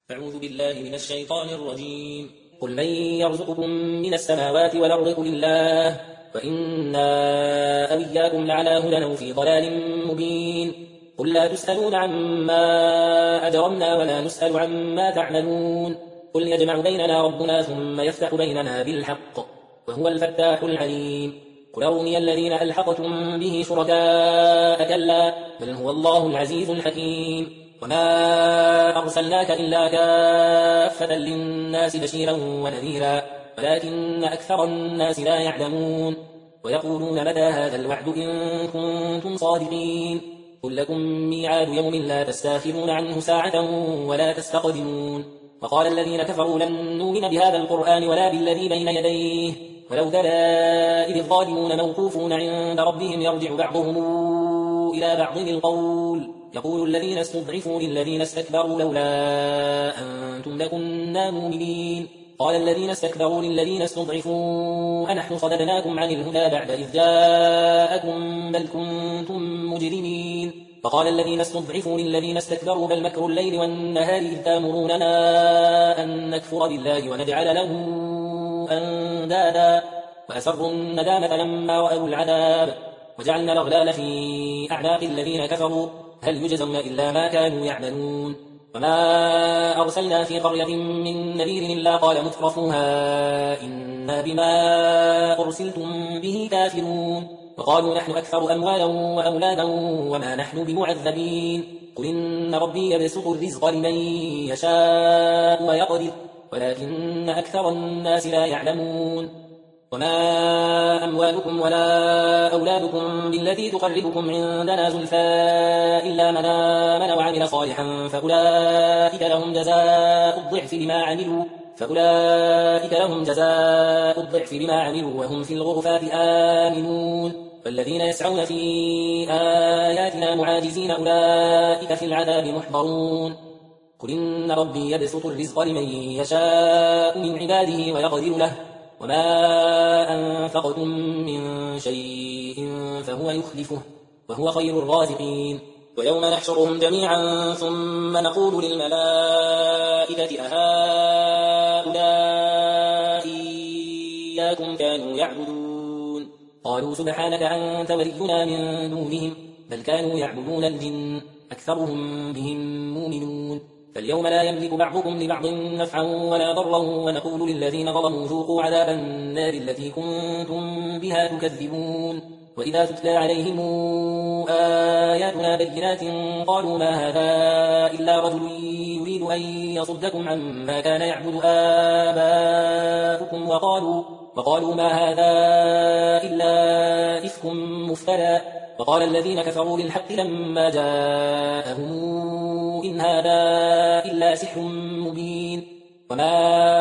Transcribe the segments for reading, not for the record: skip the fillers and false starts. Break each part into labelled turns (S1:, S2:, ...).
S1: أعوذ بالله من الشيطان الرجيم. قل من يرزقكم من السماوات والأرض قل الله وإنا أو إياكم لعلى هدى أو في ضلال مبين. قل لا تسألون عما أجرمنا ولا نسأل عما تعملون. قل يجمع بيننا ربنا ثم يفتح بيننا بالحق وهو الفتاح العليم. قل أروني الذين ألحقتم به شركاء كلا بل هو الله العزيز الحكيم. وما أرسلناك إلا كافة للناس بشيرا ونذيرا ولكن أكثر الناس لا يعلمون. ويقولون متى هذا الوعد إن كنتم صادقين. قل لكم ميعاد يوم لا تستاخرون عنه ساعة ولا تستقدمون. وقال الذين كفروا لن نؤمن بهذا القرآن ولا بالذي بين يديه ولو ترى إذ الظالمون موقوفون عند ربهم يرجع بعضهم إلى بعض القول يقول الذين استضعفوا للذين استكبروا لولا أنتم لكنا مؤمنين. قال الذين استكبروا للذين استضعفوا أنحن صددناكم عن الهدى بعد إذ جاءكم بل كنتم مجرمين. فقال الذين استضعفوا للذين استكبروا بل مكر الليل والنهار إذ تأمروننا أن نكفر بالله ونجعل له أندادا وأسروا الندامة لما رأوا العذاب وجعلنا الأغلال في أعناق الذين كفروا هل يجزون إلا ما كانوا يعملون. وما أرسلنا في قرية من نذير إلا قال مترفوها إنا بما أرسلتم به كافرون. وقالوا نحن أكثر أموالا وأولادا وما نحن بمعذبين. قل إن ربي يبسط الرزق لمن يشاء ويقدر ولكن أكثر الناس لا يعلمون. وما أموالكم ولا أولادكم بالتي تقربكم عندنا زلفى إلا من آمن وعمل صالحا فأولئك لهم جزاء الضعف بما عملوا وهم في الغرفات آمنون. والذين يسعون في آياتنا معاجزين أولئك في العذاب محضرون. قل إن ربي يبسط الرزق لمن يشاء من عباده ويقدر له وما أنفقتم من شيء فهو يخلفه وهو خير الرازقين. ويوم نحشرهم جميعا ثم نقول للملائكة أهؤلاء إياكم كانوا يعبدون قالوا سبحانك أنت ولينا من دونهم بل كانوا يعبدون الجن أكثرهم بهم مؤمنون. فاليوم لا يملك بعضكم لبعض نفعا ولا ضرا ونقول للذين ظلموا ذوقوا عذاب النار التي كنتم بها تكذبون. وإذا تتلى عليهم آياتنا بينات قالوا ما هذا إلا رجل يريد أن يصدكم عما كان يعبد آباؤكم وقالوا ما هذا إلا إفك مفترى. وقال الذين كفروا للحق لما جاءهم إن هذا إلا سحر مبين. وما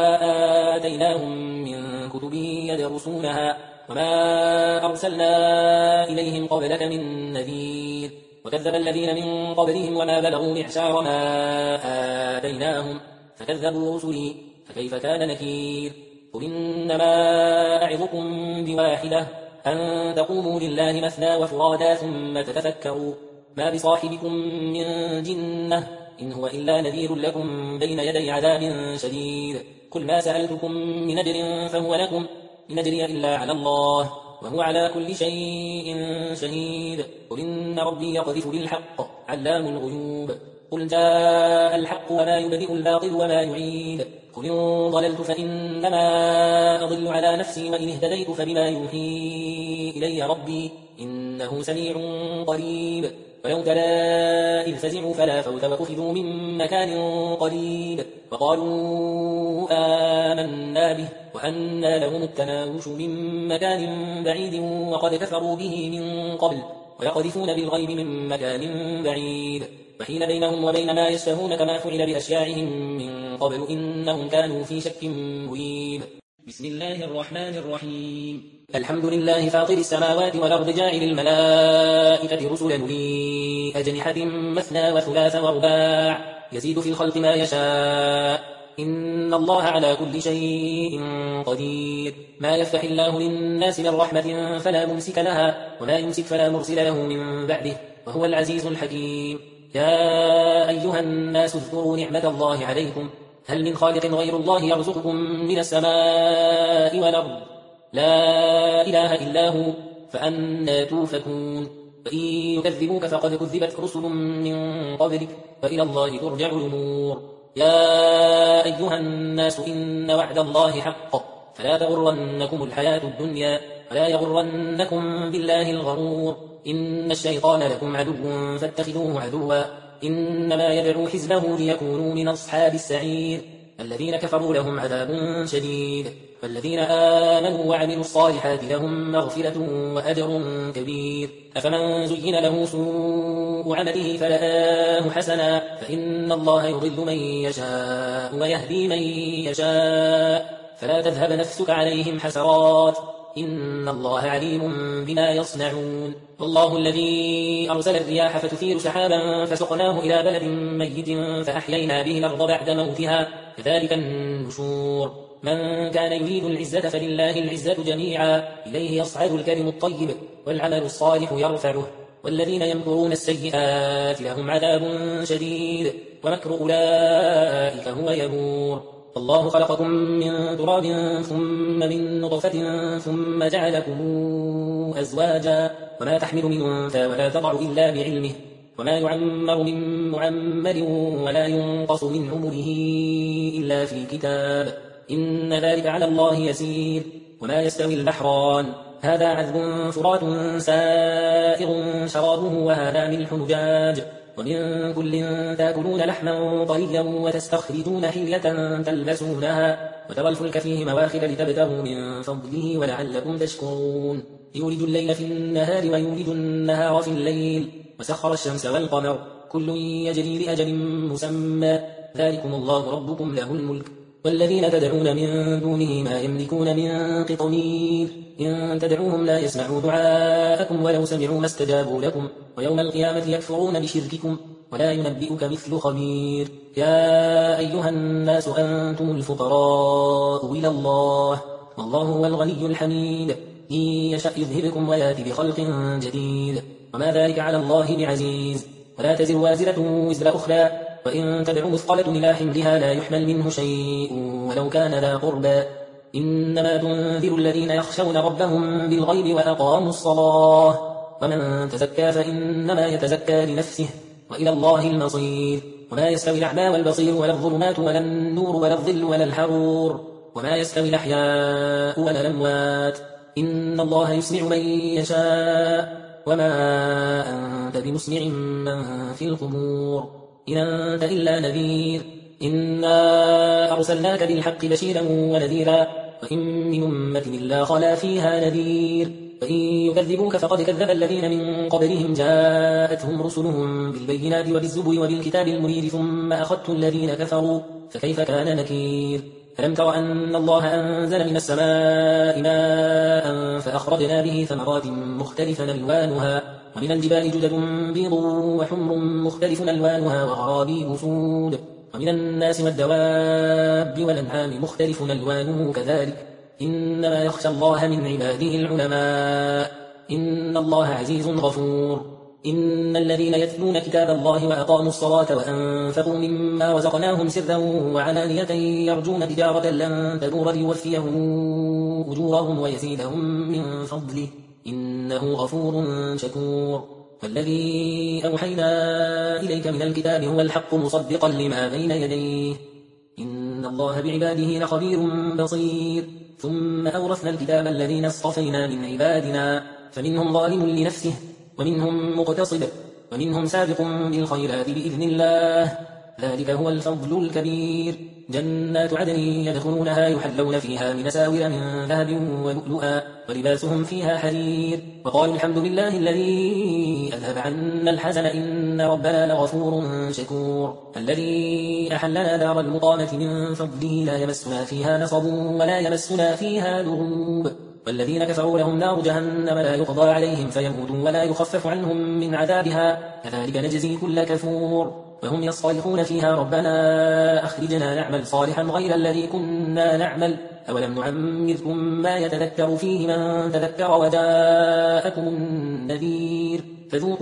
S1: آتيناهم من كتب يدرسونها وما أرسلنا إليهم قبلك من نذير. وكذب الذين من قبلهم وما بلغوا معشار ما آتيناهم فكذبوا رسلي فكيف كان نكير. قل إنما أعظكم بواحدة أن تقوموا لله مثنى وفرادا ثم تتفكروا ما بصاحبكم من جنة إن هو إلا نذير لكم بين يدي عذاب شديد. قل ما سألتكم من أجر فهو لكم إن أجري إلا على الله وهو على كل شيء شهيد. قل إن ربي يقذف بالحق علام الغيوب. قل جاء الحق وما يبدئ الباطل وما يعيد. قل إن ضللت فإنما أضل على نفسي وإن اهتديت فبما يوحي إلي ربي إنه سميع قريب. ولو ترى إذ فزعوا فلا فوت وأخذوا من مكان قريب وقالوا آمنا به وأنى لهم التناوش من مكان بعيد وقد كفروا به من قبل ويقذفون بالغيب من مكان بعيد وحيل بينهم وبين ما يشتهون كما فعل بأشياعهم من قبل إنهم كانوا في شك مريب. بسم الله الرحمن الرحيم. الحمد لله فاطر السماوات والأرض جاعل الملائكة رسلا أولي أجنحة مثنى وثلاث ورباع يزيد في الخلق ما يشاء إن الله على كل شيء قدير. ما يفتح الله للناس من رحمة فلا ممسك لها وما يمسك فلا مرسل له من بعده وهو العزيز الحكيم. يا أيها الناس اذكروا نعمة الله عليكم هل من خالق غير الله يرزقكم من السماء والأرض لا إله إلا هو فأنى توفكون فإن يكذبوك فقد كذبت رسل من قبلك وإلى الله ترجع الأمور يا أيها الناس إن وعد الله حق فلا تغرنكم الحياة الدنيا ولا يغرنكم بالله الغرور إن الشيطان لكم عدو فاتخذوه عدوا إنما يدعو حزبه ليكونوا من أصحاب السعير الذين كفروا لهم عذاب شديد فالذين آمنوا وعملوا الصالحات لهم مغفرة وأجر كبير أفمن زين له سوء عمله فرآه حسنا فإن الله يضل من يشاء ويهدي من يشاء فلا تذهب نفسك عليهم حسرات إن الله عليم بما يصنعون والله الذي أرسل الرياح فتثير سحابا فسقناه إلى بلد ميت فأحيينا به الأرض بعد موتها كذلك النشور من كان يريد العزة فلله العزة جميعا إليه يصعد الكلم الطيب والعمل الصالح يرفعه والذين يمكرون السيئات لهم عذاب شديد ومكر أولئك هو يبور الله خلقكم من تراب ثم من نطفة ثم جعلكم أزواجا وما تحمل من أنثى ولا تضع إلا بعلمه وما يعمر من معمر ولا ينقص من عمره إلا في كتاب إن ذلك على الله يسير وما يستوي البحران هذا عذب فرات سائغ شرابه وهذا ملح نجاج ومن كل تأكلون لحما طريا وتستخرجون حلية تلبسونها وترى الفلك فيه مواخر لتبتغوا من فضله ولعلكم تشكرون يولج الليل في النهار ويولج النهار في الليل وسخر الشمس والقمر كل يجري لأجل مسمى ذلكم الله ربكم له الملك والذين تدعون من دونه ما يملكون من قطمير إن تدعوهم لا يسمعوا دعاءكم ولو سمعوا ما استجابوا لكم ويوم القيامة يكفرون بشرككم ولا ينبئك مثل خبير يا أيها الناس أنتم الفقراء إلى الله والله هو الغني الحميد إن يشأ يذهبكم ويأتي بخلق جديد وما ذلك على الله بعزيز ولا تزر وازرة وزر أخرى وإن تدع مثقلة إلى حملها لا يحمل منه شيء ولو كان ذا قربى إنما تنذر الذين يخشون ربهم بالغيب وأقاموا الصلاة ومن تزكى فإنما يتزكى لنفسه وإلى الله المصير وما يستوي الأعمى والبصير ولا الظلمات ولا النور ولا الظل ولا الحرور وما يستوي الأحياء ولا الأموات إن الله يسمع من يشاء وما أنت بمسمع من في القبور إن أنت إلا نذير إنا أرسلناك بالحق بشيرا ونذيرا وإن من أمة إلا خلا فيها نذير فإن يكذبوك فقد كذب الذين من قبلهم جاءتهم رسلهم بالبينات وبالزبر وبالكتاب المنير ثم أخذت الذين كفروا فكيف كان نكير ألم تر أن الله أنزل من السماء ماء فأخرجنا به ثمرات مختلفا ألوانها ومن الجبال جدد بيض وحمر مختلف ألوانها وغرابيب سود ومن الناس والدواب والأنعام مختلف ألوانه كذلك إنما يخشى الله من عباده العلماء إن الله عزيز غفور إن الذين يتلون كتاب الله وأقاموا الصلاة وأنفقوا مما رزقناهم سرا وعلانية يرجون تجارة لن تبور ليوفيهم أجورهم ويزيدهم من فضله إنه غفور شكور والذي أوحينا إليك من الكتاب هو الحق مصدقا لما بين يديه إن الله بعباده لخبير بصير ثم أورثنا الكتاب الذين اصطفينا من عبادنا فمنهم ظالم لنفسه ومنهم مقتصد ومنهم سابق بالخيرات بإذن الله ذلك هو الفضل الكبير جنات عدن يدخلونها يحلون فيها من أساور من ذهب ولؤلؤا ولباسهم فيها حرير وقالوا الحمد لله الذي أذهب عنا الحزن إن ربنا لغفور شكور الذي أحلنا دار المقامة من فضله لا يمسنا فيها نصب ولا يمسنا فيها لغوب والذين كفروا لهم نار جهنم لا يقضى عليهم فيموتوا ولا يخفف عنهم من عذابها كذلك نجزي كل كفور وهم يصطرخون فيها ربنا أخرجنا نعمل صالحا غير الذي كنا نعمل أولم نعمركم ما يتذكر فيه من تذكر وجاءكم النذير فذوقوا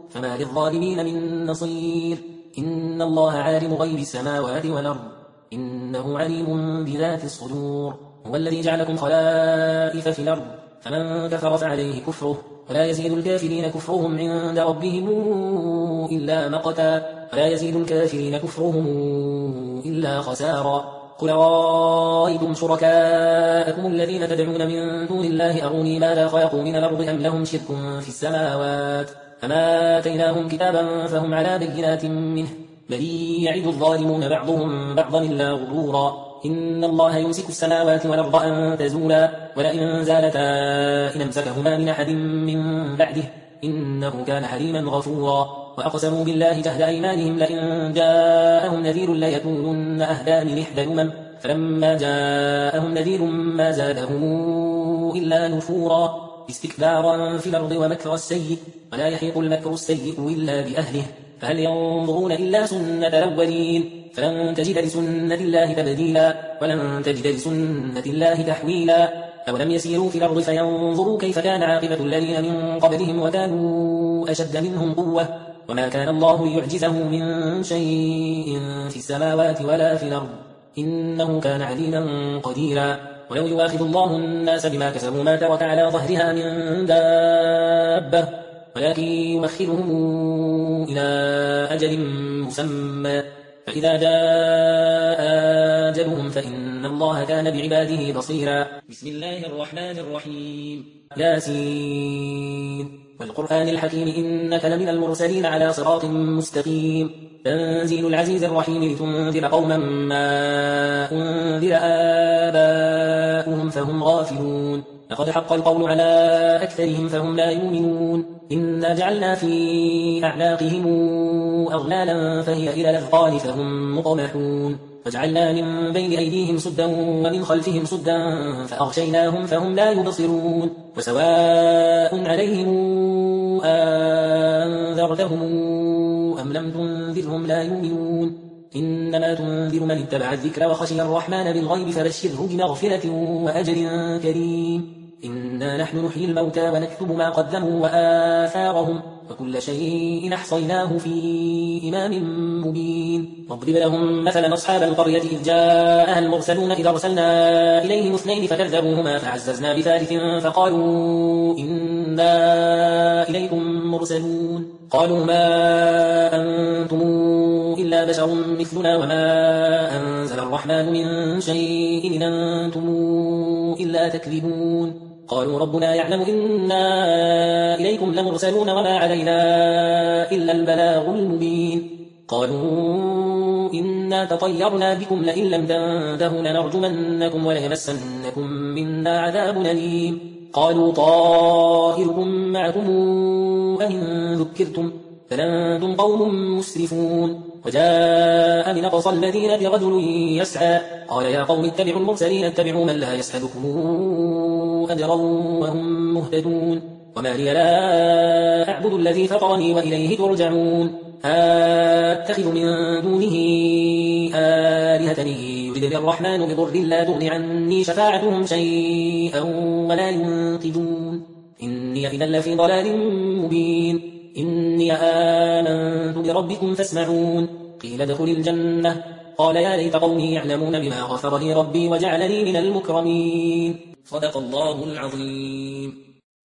S1: فما للظالمين من نصير. إن الله عالم غيب السماوات والأرض إنه عليم بذات الصدور. هو الذي جعلكم خلائف في الأرض فمن كفر فعليه كفره ولا يزيد الكافرين كفرهم عند ربهم إلا مقتا ولا يزيد الكافرين كفرهم إلا خسارا. قل رأيتم شركاءكم الذين تدعون من دون الله أروني ماذا خلقوا من الأرض أم لهم شرك في السماوات فما آتيناهم كتابا فهم على بينات منه بل يعد الظالمون بعضهم بعضا إلا غرورا. إن الله يمسك السماوات والأرض أن تزولا ولئن زالتا إن امسكهما من أحد من بعده إنه كان حليما غفورا. وأقسموا بالله جهد أيمانهم لئن جاءهم نذير ليكونن أهدى من إحدى الأمم فلما جاءهم نذير ما زادهم إلا نفورا استكبارا في الأرض ومكر السيء ولا يحيق المكر السيء إلا بأهله فهل ينظرون إلا سنة الأولين فلن تجد لسنة الله تبديلا ولن تجد لسنة الله تحويلا. أولم يسيروا في الأرض فينظروا كيف كان عاقبة الذين من قبلهم وكانوا أشد منهم قوة وما كان الله يعجزه من شيء في السماوات ولا في الأرض إنه كان عليما قديرا. ولو يواخذ الله الناس بما كسبوا ما ترك على ظهرها من دابة ولكن يؤخرهم إلى أجل مسمى فإذا جاء أجلهم فإن الله كان بعباده بصيرا. بسم الله الرحمن الرحيم ياسين والقرآن الحكيم إنك لمن المرسلين على صراط مستقيم تنزيل العزيز الرحيم لتنذر قوما ما أنذر آباؤهم فهم غافلون لقد حق القول على أكثرهم فهم لا يؤمنون. إنا جعلنا في أعناقهم أغلالا فهي إلى الأذقان فهم مطمحون وجعلنا من بين أيديهم سدا ومن خلفهم سدا فأغشيناهم فهم لا يبصرون وسواء عليهم أنذرتهم أم لم تنذرهم لا يؤمنون. إنما تنذر من اتبع الذكر وخشي الرحمن بالغيب فبشره بمغفرة وأجر كريم. إنا نحن نحيي الموتى ونكتب ما قدموا وآثارهم وكل شيء أحصيناه في إمام مبين. واضرب لهم مثلا أصحاب القرية إذ جاءها المرسلون إذ أرسلنا إليهم اثنين فكذبوهما فعززنا بثالث فقالوا إنا إليكم مرسلون قالوا ما أنتم إلا بشر مثلنا وما أنزل الرحمن من شيء إن أنتم إلا تكذبون. قالوا ربنا يعلم إنا إليكم لمرسلون وما علينا إلا البلاغ المبين. قالوا إنا تطيرنا بكم لئن لم تنتهوا لنرجمنكم وليمسنكم منا عذاب أليم. قالوا طائركم معكم أئن ذكرتم بل أنتم قوم مسرفون. وجاء من أقصى المدينة رجل يسعى قال يا قوم اتبعوا المرسلين اتبعوا من لا يسألكم أجرا وهم مهتدون. وما لي لا أعبد الذي فطرني وإليه ترجعون. أتخذ من دونه آلهة يردني الرحمن بضر لا تغن عني شفاعتهم شيئا ولا ينقذون. إني إذا لفي ضلال مبين. إني آمنت بربكم فاسمعون. قيل ادخل الجنة قال يا ليت قومي يعلمون بما غفر لي ربي وجعلني من المكرمين. صدق الله العظيم.